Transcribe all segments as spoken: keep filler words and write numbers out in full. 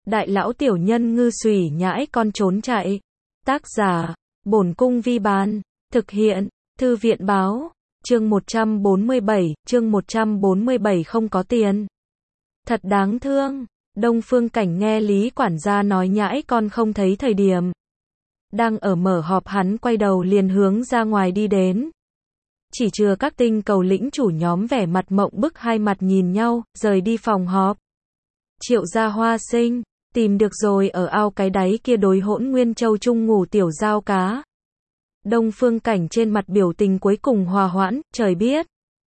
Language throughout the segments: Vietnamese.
Đại lão tiểu nhân ngư xùy nhãi con trốn chạy. Tác giả, Bổn Cung Vi Bán. Thực hiện, Thư viện Báo. Chương một trăm bốn mươi bảy, chương một trăm bốn mươi bảy không có tiền. Thật đáng thương. Đông Phương Cảnh nghe Lý quản gia nói nhãi con không thấy thời điểm. Đang ở mở họp hắn quay đầu liền hướng ra ngoài đi đến. Chỉ chừa các tinh cầu lĩnh chủ nhóm vẻ mặt mộng bức hai mặt nhìn nhau, rời đi phòng họp. Triệu gia Hoa Sinh, tìm được rồi, ở ao cái đáy kia đối Hỗn Nguyên Châu chung ngủ tiểu giao cá. Đông Phương Cảnh trên mặt biểu tình cuối cùng hòa hoãn, trời biết.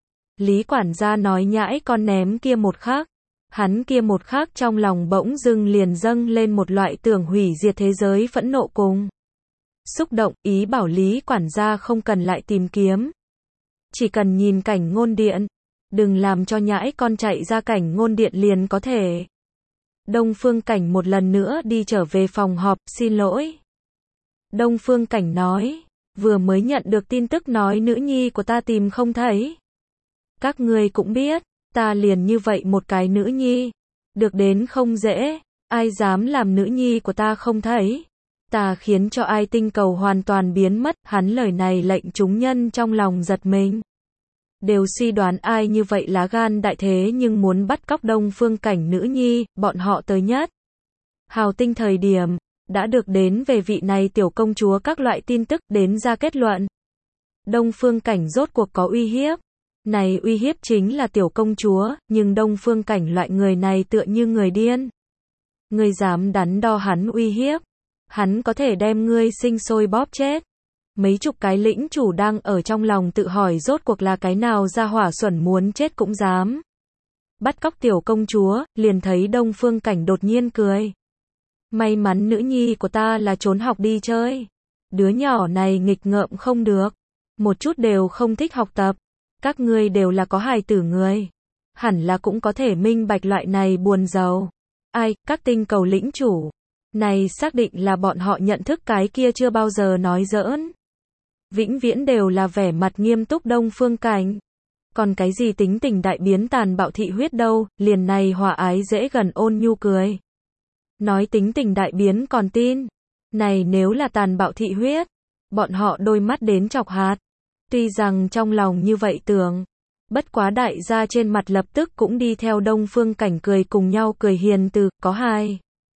Lý quản gia nói nhãi con ném kia một khắc. Hắn kia một khắc trong lòng bỗng dưng liền dâng lên một loại tưởng hủy diệt thế giới phẫn nộ cùng xúc động, ý bảo Lý quản gia không cần lại tìm kiếm. Chỉ cần nhìn Cảnh Ngôn Điện, đừng làm cho nhãi con chạy ra Cảnh Ngôn Điện liền có thể. Đông Phương Cảnh một lần nữa đi trở về phòng họp, xin lỗi. Đông Phương Cảnh nói, vừa mới nhận được tin tức nói nữ nhi của ta tìm không thấy. Các ngươi cũng biết, ta liền như vậy một cái nữ nhi, được đến không dễ, ai dám làm nữ nhi của ta không thấy. Ta khiến cho ai tinh cầu hoàn toàn biến mất, hắn lời này lệnh chúng nhân trong lòng giật mình. Đều suy đoán ai như vậy lá gan đại thế nhưng muốn bắt cóc Đông Phương Cảnh nữ nhi, bọn họ tới nhất. Hào Tinh thời điểm, đã được đến về vị này tiểu công chúa các loại tin tức đến ra kết luận. Đông Phương Cảnh rốt cuộc có uy hiếp. Này uy hiếp chính là tiểu công chúa, nhưng Đông Phương Cảnh loại người này tựa như người điên. Ngươi dám đắn đo hắn uy hiếp, hắn có thể đem ngươi sinh sôi bóp chết. Mấy chục cái lĩnh chủ đang ở trong lòng tự hỏi rốt cuộc là cái nào ra hỏa xuẩn muốn chết cũng dám bắt cóc tiểu công chúa, liền thấy Đông Phương Cảnh đột nhiên cười. May mắn nữ nhi của ta là trốn học đi chơi. Đứa nhỏ này nghịch ngợm không được, một chút đều không thích học tập. Các ngươi đều là có hài tử người, hẳn là cũng có thể minh bạch loại này buồn giàu. Ai, các tinh cầu lĩnh chủ này xác định là bọn họ nhận thức cái kia chưa bao giờ nói giỡn. Vĩnh viễn đều là vẻ mặt nghiêm túc Đông Phương Cảnh. Còn cái gì tính tình đại biến tàn bạo thị huyết đâu, liền này hòa ái dễ gần ôn nhu cười. Nói tính tình đại biến còn tin. Này nếu là tàn bạo thị huyết, bọn họ đôi mắt đến chọc hạt. Tuy rằng trong lòng như vậy tưởng, bất quá đại gia trên mặt lập tức cũng đi theo Đông Phương Cảnh cười cùng nhau cười hiền từ, có hài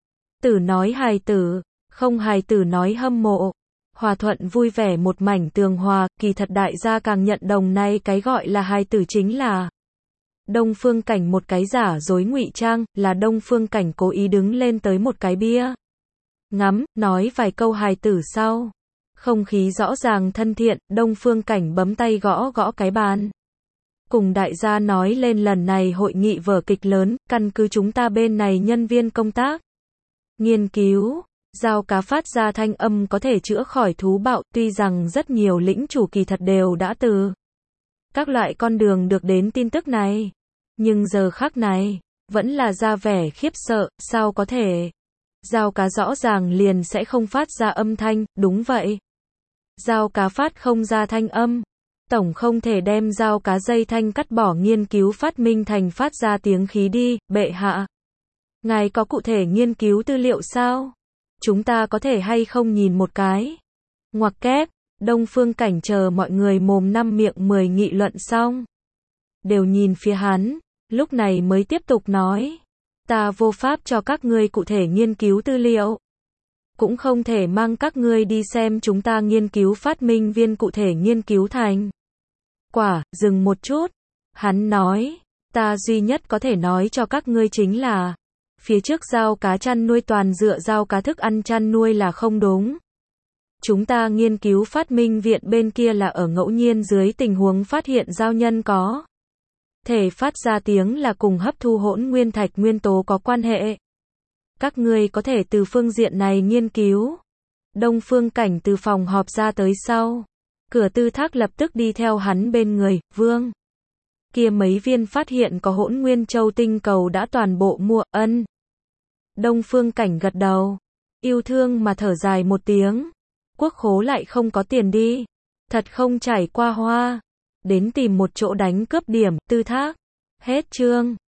tử nói hài tử, không hài tử nói hâm mộ. Hòa thuận vui vẻ một mảnh tường hòa, kỳ thật đại gia càng nhận đồng này cái gọi là hài tử chính là Đông Phương Cảnh một cái giả dối ngụy trang, là Đông Phương Cảnh cố ý đứng lên tới một cái bia ngắm, nói vài câu hài tử sau. Không khí rõ ràng thân thiện, Đông Phương Cảnh bấm tay gõ gõ cái bàn. Cùng đại gia nói lên lần này hội nghị vở kịch lớn, căn cứ chúng ta bên này nhân viên công tác nghiên cứu, giao cá phát ra thanh âm có thể chữa khỏi thú bạo, tuy rằng rất nhiều lĩnh chủ kỳ thật đều đã từ các loại con đường được đến tin tức này. Nhưng giờ khắc này, vẫn là ra vẻ khiếp sợ, sao có thể? Giao cá rõ ràng liền sẽ không phát ra âm thanh, đúng vậy. Giao cá phát không ra thanh âm. Tổng không thể đem giao cá dây thanh cắt bỏ nghiên cứu phát minh thành phát ra tiếng khí đi, bệ hạ. Ngài có cụ thể nghiên cứu tư liệu sao? Chúng ta có thể hay không nhìn một cái? Ngoặc kép, Đông Phương Cảnh chờ mọi người mồm năm miệng mười nghị luận xong. Đều nhìn phía hắn, lúc này mới tiếp tục nói. Ta vô pháp cho các ngươi cụ thể nghiên cứu tư liệu. Cũng không thể mang các ngươi đi xem chúng ta nghiên cứu phát minh viên cụ thể nghiên cứu thành quả. Dừng một chút, hắn nói, ta duy nhất có thể nói cho các ngươi chính là, phía trước giao cá chăn nuôi toàn dựa giao cá thức ăn chăn nuôi là không đúng. Chúng ta nghiên cứu phát minh viện bên kia là ở ngẫu nhiên dưới tình huống phát hiện giao nhân có thể phát ra tiếng là cùng hấp thu hỗn nguyên thạch nguyên tố có quan hệ. Các ngươi có thể từ phương diện này nghiên cứu. Đông Phương Cảnh từ phòng họp ra tới sau. Cửa Tư Thác lập tức đi theo hắn bên người, vương. Kia mấy viên phát hiện có hỗn nguyên châu tinh cầu đã toàn bộ mua, ân. Đông Phương Cảnh gật đầu. Yêu thương mà thở dài một tiếng. Quốc khố lại không có tiền đi. Thật không trải qua hoa. Đến tìm một chỗ đánh cướp điểm, Tư Thác. Hết chương.